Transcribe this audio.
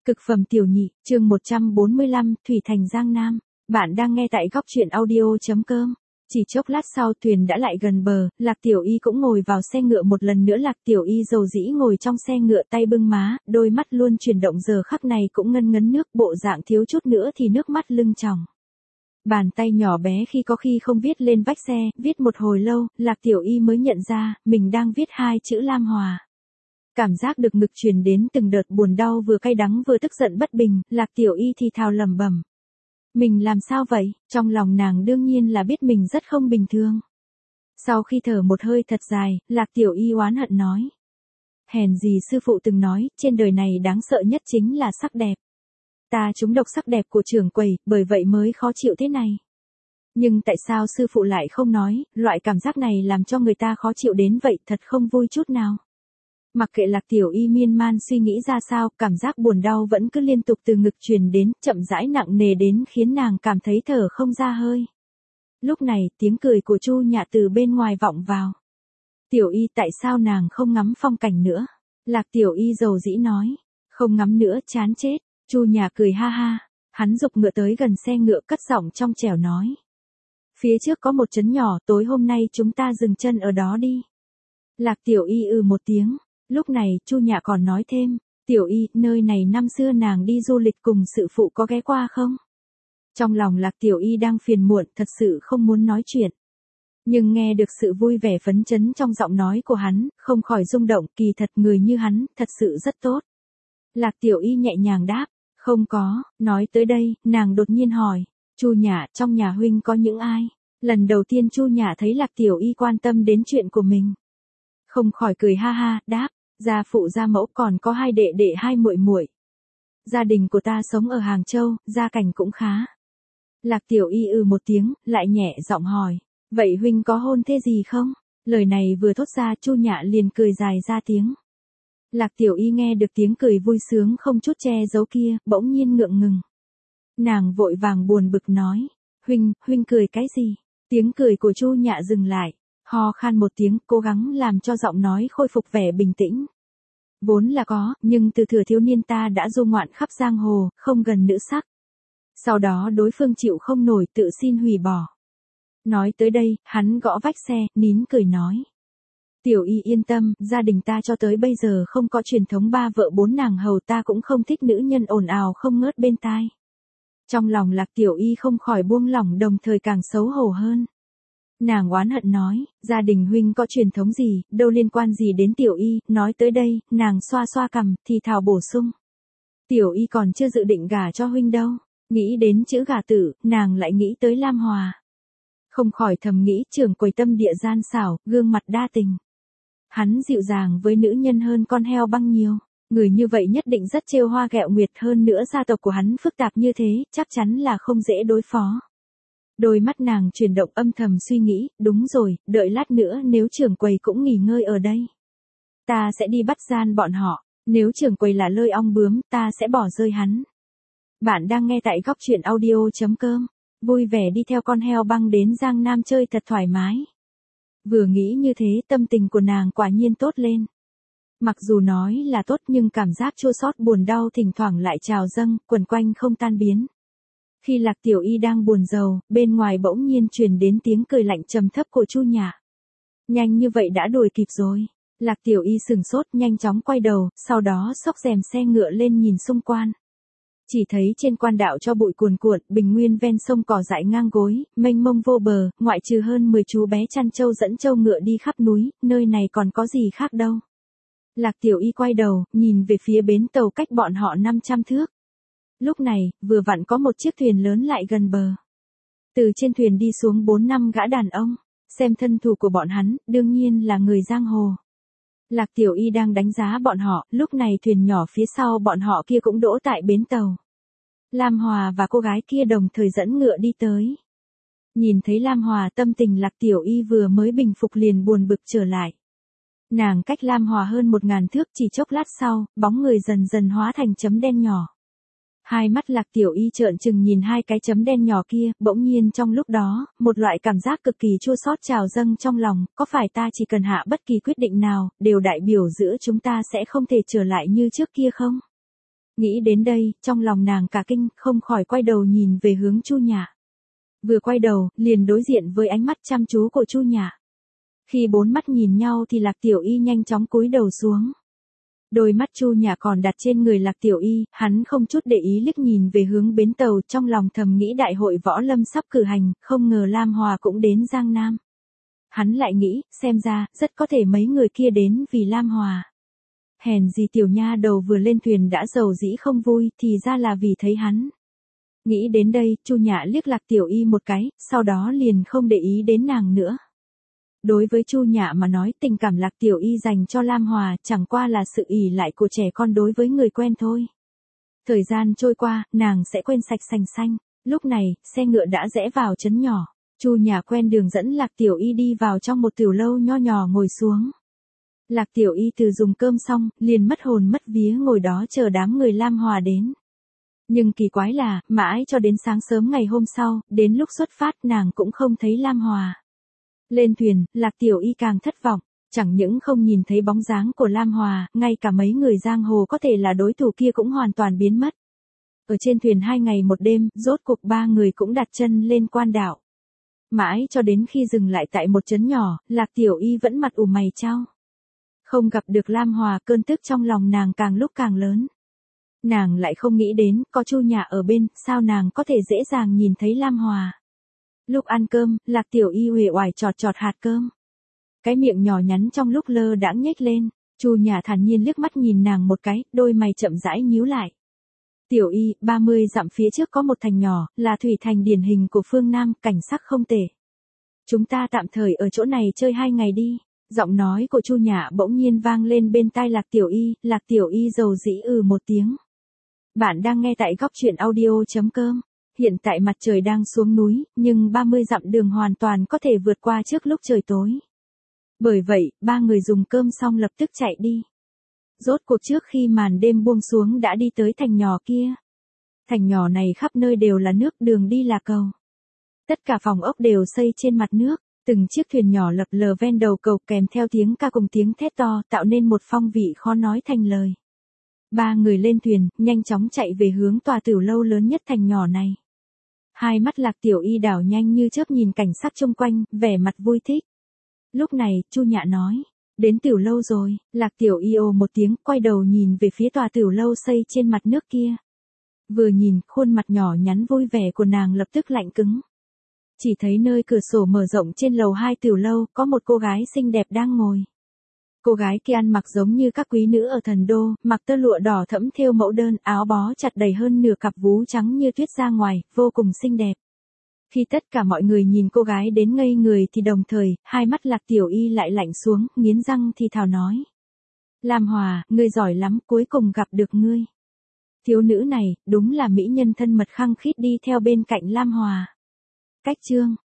Cực phẩm tiểu nhị, chương 145, Thủy Thành Giang Nam. Bạn đang nghe tại góc truyện audio.com. Chỉ chốc lát sau thuyền đã lại gần bờ, Lạc Tiểu Y cũng ngồi vào xe ngựa một lần nữa. Lạc Tiểu Y dầu dĩ ngồi trong xe ngựa, tay bưng má, đôi mắt luôn chuyển động, giờ khắc này cũng ngân ngấn nước, bộ dạng thiếu chút nữa thì nước mắt lưng tròng. Bàn tay nhỏ bé khi có khi không viết lên vách xe, viết một hồi lâu, Lạc Tiểu Y mới nhận ra, mình đang viết hai chữ Lam Hòa. Cảm giác được ngực truyền đến từng đợt buồn đau, vừa cay đắng vừa tức giận bất bình, Lạc Tiểu Y thì thào lẩm bẩm. Mình làm sao vậy? Trong lòng nàng đương nhiên là biết mình rất không bình thường. Sau khi thở một hơi thật dài, Lạc Tiểu Y oán hận nói. Hèn gì sư phụ từng nói, trên đời này đáng sợ nhất chính là sắc đẹp. Ta trúng độc sắc đẹp của trưởng quầy, bởi vậy mới khó chịu thế này. Nhưng tại sao sư phụ lại không nói, loại cảm giác này làm cho người ta khó chịu đến vậy, thật không vui chút nào. Mặc kệ Lạc Tiểu Y miên man suy nghĩ ra sao, cảm giác buồn đau vẫn cứ liên tục từ ngực truyền đến, chậm rãi nặng nề đến khiến nàng cảm thấy thở không ra hơi. Lúc này, tiếng cười của Chu Nhạ từ bên ngoài vọng vào. Tiểu Y, tại sao nàng không ngắm phong cảnh nữa? Lạc Tiểu Y dầu dĩ nói. Không ngắm nữa, chán chết. Chu Nhạ cười ha ha. Hắn giục ngựa tới gần xe ngựa, cất giọng trong trẻo nói. Phía trước có một trấn nhỏ, tối hôm nay chúng ta dừng chân ở đó đi. Lạc Tiểu Y một tiếng. Lúc này, Chu Nhạ còn nói thêm, Tiểu Y, nơi này năm xưa nàng đi du lịch cùng sự phụ có ghé qua không? Trong lòng Lạc Tiểu Y đang phiền muộn, thật sự không muốn nói chuyện. Nhưng nghe được sự vui vẻ phấn chấn trong giọng nói của hắn, không khỏi rung động, kỳ thật người như hắn, thật sự rất tốt. Lạc Tiểu Y nhẹ nhàng đáp, không có. Nói tới đây, nàng đột nhiên hỏi, Chu Nhạ, trong nhà huynh có những ai? Lần đầu tiên Chu Nhạ thấy Lạc Tiểu Y quan tâm đến chuyện của mình. Không khỏi cười ha ha, đáp. Gia phụ gia mẫu, còn có hai đệ đệ hai muội muội. Gia đình của ta sống ở Hàng Châu, gia cảnh cũng khá. Lạc Tiểu Y một tiếng, lại nhẹ giọng hỏi, vậy huynh có hôn thế gì không? Lời này vừa thốt ra, Chu Nhạ liền cười dài ra tiếng. Lạc Tiểu Y nghe được tiếng cười vui sướng không chút che giấu kia, bỗng nhiên ngượng ngừng. Nàng vội vàng buồn bực nói, huynh cười cái gì? Tiếng cười của Chu Nhạ dừng lại. Ho khan một tiếng, cố gắng làm cho giọng nói khôi phục vẻ bình tĩnh. Vốn là có, nhưng từ thừa thiếu niên ta đã du ngoạn khắp giang hồ, không gần nữ sắc. Sau đó đối phương chịu không nổi, tự xin hủy bỏ. Nói tới đây, hắn gõ vách xe, nín cười nói. Tiểu Y yên tâm, gia đình ta cho tới bây giờ không có truyền thống ba vợ bốn nàng hầu, ta cũng không thích nữ nhân ồn ào không ngớt bên tai. Trong lòng Lạc Tiểu Y không khỏi buông lỏng, đồng thời càng xấu hổ hơn. Nàng oán hận nói, gia đình huynh có truyền thống gì, đâu liên quan gì đến Tiểu Y. Nói tới đây, nàng xoa xoa cằm, thì thào bổ sung. Tiểu Y còn chưa dự định gả cho huynh đâu. Nghĩ đến chữ gả tử, nàng lại nghĩ tới Lam Hòa. Không khỏi thầm nghĩ, trưởng quầy tâm địa gian xảo, gương mặt đa tình. Hắn dịu dàng với nữ nhân hơn con heo băng nhiều. Người như vậy nhất định rất trêu hoa ghẹo nguyệt, hơn nữa gia tộc của hắn phức tạp như thế, chắc chắn là không dễ đối phó. Đôi mắt nàng chuyển động, âm thầm suy nghĩ, đúng rồi, đợi lát nữa nếu trưởng quầy cũng nghỉ ngơi ở đây. Ta sẽ đi bắt gian bọn họ, nếu trưởng quầy là lơi ong bướm, ta sẽ bỏ rơi hắn. Bạn đang nghe tại góc truyện audio.com, vui vẻ đi theo con heo băng đến Giang Nam chơi thật thoải mái. Vừa nghĩ như thế, tâm tình của nàng quả nhiên tốt lên. Mặc dù nói là tốt nhưng cảm giác chua xót buồn đau thỉnh thoảng lại trào dâng, quẩn quanh không tan biến. Khi Lạc Tiểu Y đang buồn rầu, bên ngoài bỗng nhiên truyền đến tiếng cười lạnh trầm thấp của Chu Nhạ. Nhanh như vậy đã đuổi kịp rồi. Lạc Tiểu Y sừng sốt, nhanh chóng quay đầu, sau đó xốc rèm xe ngựa lên nhìn xung quanh. Chỉ thấy trên quan đạo cho bụi cuồn cuộn, bình nguyên ven sông cỏ dại ngang gối, mênh mông vô bờ, ngoại trừ hơn 10 chú bé chăn trâu dẫn trâu ngựa đi khắp núi, nơi này còn có gì khác đâu. Lạc Tiểu Y quay đầu, nhìn về phía bến tàu cách bọn họ 500 thước. Lúc này, vừa vặn có một chiếc thuyền lớn lại gần bờ. Từ trên thuyền đi xuống 4-5 gã đàn ông, xem thân thủ của bọn hắn, đương nhiên là người giang hồ. Lạc Tiểu Y đang đánh giá bọn họ, lúc này thuyền nhỏ phía sau bọn họ kia cũng đỗ tại bến tàu. Lam Hòa và cô gái kia đồng thời dẫn ngựa đi tới. Nhìn thấy Lam Hòa, tâm tình Lạc Tiểu Y vừa mới bình phục liền buồn bực trở lại. Nàng cách Lam Hòa hơn 1000 thước, chỉ chốc lát sau, bóng người dần dần hóa thành chấm đen nhỏ. Hai mắt Lạc Tiểu Y trợn trừng nhìn hai cái chấm đen nhỏ kia, bỗng nhiên trong lúc đó, một loại cảm giác cực kỳ chua xót trào dâng trong lòng, có phải ta chỉ cần hạ bất kỳ quyết định nào, đều đại biểu giữa chúng ta sẽ không thể trở lại như trước kia không? Nghĩ đến đây, trong lòng nàng cả kinh, không khỏi quay đầu nhìn về hướng Chu Nhạ. Vừa quay đầu, liền đối diện với ánh mắt chăm chú của Chu Nhạ. Khi bốn mắt nhìn nhau thì Lạc Tiểu Y nhanh chóng cúi đầu xuống. Đôi mắt Chu Nhạ còn đặt trên người Lạc Tiểu Y, hắn không chút để ý liếc nhìn về hướng bến tàu, trong lòng thầm nghĩ đại hội võ lâm sắp cử hành, không ngờ Lam Hòa cũng đến Giang Nam. Hắn lại nghĩ, xem ra, rất có thể mấy người kia đến vì Lam Hòa. Hèn gì tiểu nha đầu vừa lên thuyền đã giàu dĩ không vui, thì ra là vì thấy hắn. Nghĩ đến đây, Chu Nhạ liếc Lạc Tiểu Y một cái, sau đó liền không để ý đến nàng nữa. Đối với Chu Nhạ mà nói, tình cảm Lạc Tiểu Y dành cho Lam Hòa chẳng qua là sự ỷ lại của trẻ con đối với người quen thôi. Thời gian trôi qua, nàng sẽ quên sạch sành xanh. Lúc này, xe ngựa đã rẽ vào trấn nhỏ. Chu Nhạ quen đường dẫn Lạc Tiểu Y đi vào trong một tiểu lâu nho nhỏ ngồi xuống. Lạc Tiểu Y từ dùng cơm xong, liền mất hồn mất vía ngồi đó chờ đám người Lam Hòa đến. Nhưng kỳ quái là, mãi cho đến sáng sớm ngày hôm sau, đến lúc xuất phát nàng cũng không thấy Lam Hòa. Lên thuyền, Lạc Tiểu Y càng thất vọng, chẳng những không nhìn thấy bóng dáng của Lam Hòa, ngay cả mấy người giang hồ có thể là đối thủ kia cũng hoàn toàn biến mất. Ở trên thuyền 2 ngày 1 đêm, rốt cuộc 3 người cũng đặt chân lên quan đảo. Mãi cho đến khi dừng lại tại một trấn nhỏ, Lạc Tiểu Y vẫn mặt ủ mày chau. Không gặp được Lam Hòa, cơn tức trong lòng nàng càng lúc càng lớn. Nàng lại không nghĩ đến, có Chu Nhạ ở bên, sao nàng có thể dễ dàng nhìn thấy Lam Hòa. Lúc ăn cơm, Lạc Tiểu Y uể oải chọt chọt hạt cơm. Cái miệng nhỏ nhắn trong lúc lơ đãng nhếch lên, Chu Nhạ thản nhiên liếc mắt nhìn nàng một cái, đôi mày chậm rãi nhíu lại. Tiểu Y, 30 dặm phía trước có một thành nhỏ, là thủy thành điển hình của phương Nam, cảnh sắc không tệ. Chúng ta tạm thời ở chỗ này chơi 2 ngày đi. Giọng nói của Chu Nhạ bỗng nhiên vang lên bên tai Lạc Tiểu Y dầu dĩ một tiếng. Bạn đang nghe tại góc truyện audio.com. Hiện tại mặt trời đang xuống núi, nhưng 30 dặm đường hoàn toàn có thể vượt qua trước lúc trời tối. Bởi vậy, 3 người dùng cơm xong lập tức chạy đi. Rốt cuộc trước khi màn đêm buông xuống đã đi tới thành nhỏ kia. Thành nhỏ này khắp nơi đều là nước, đường đi là cầu. Tất cả phòng ốc đều xây trên mặt nước. Từng chiếc thuyền nhỏ lập lờ ven đầu cầu kèm theo tiếng ca cùng tiếng thét to, tạo nên một phong vị khó nói thành lời. 3 người lên thuyền, nhanh chóng chạy về hướng tòa tiểu lâu lớn nhất thành nhỏ này. Hai mắt Lạc Tiểu Y đảo nhanh như chớp nhìn cảnh sắc xung quanh, vẻ mặt vui thích. Lúc này, Chu Nhạ nói, đến tiểu lâu rồi. Lạc Tiểu Y ồ một tiếng, quay đầu nhìn về phía tòa tiểu lâu xây trên mặt nước kia. Vừa nhìn, khuôn mặt nhỏ nhắn vui vẻ của nàng lập tức lạnh cứng. Chỉ thấy nơi cửa sổ mở rộng trên lầu 2 tiểu lâu, có một cô gái xinh đẹp đang ngồi. Cô gái kia ăn mặc giống như các quý nữ ở thần đô, mặc tơ lụa đỏ thẫm thêu mẫu đơn, áo bó chặt đầy hơn nửa cặp vú trắng như tuyết ra ngoài, vô cùng xinh đẹp. Khi tất cả mọi người nhìn cô gái đến ngây người thì đồng thời, hai mắt Lạc Tiểu Y lại lạnh xuống, nghiến răng thì thào nói. Lam Hòa, ngươi giỏi lắm, cuối cùng gặp được ngươi. Thiếu nữ này, đúng là mỹ nhân thân mật khăng khít đi theo bên cạnh Lam Hòa. Cách chương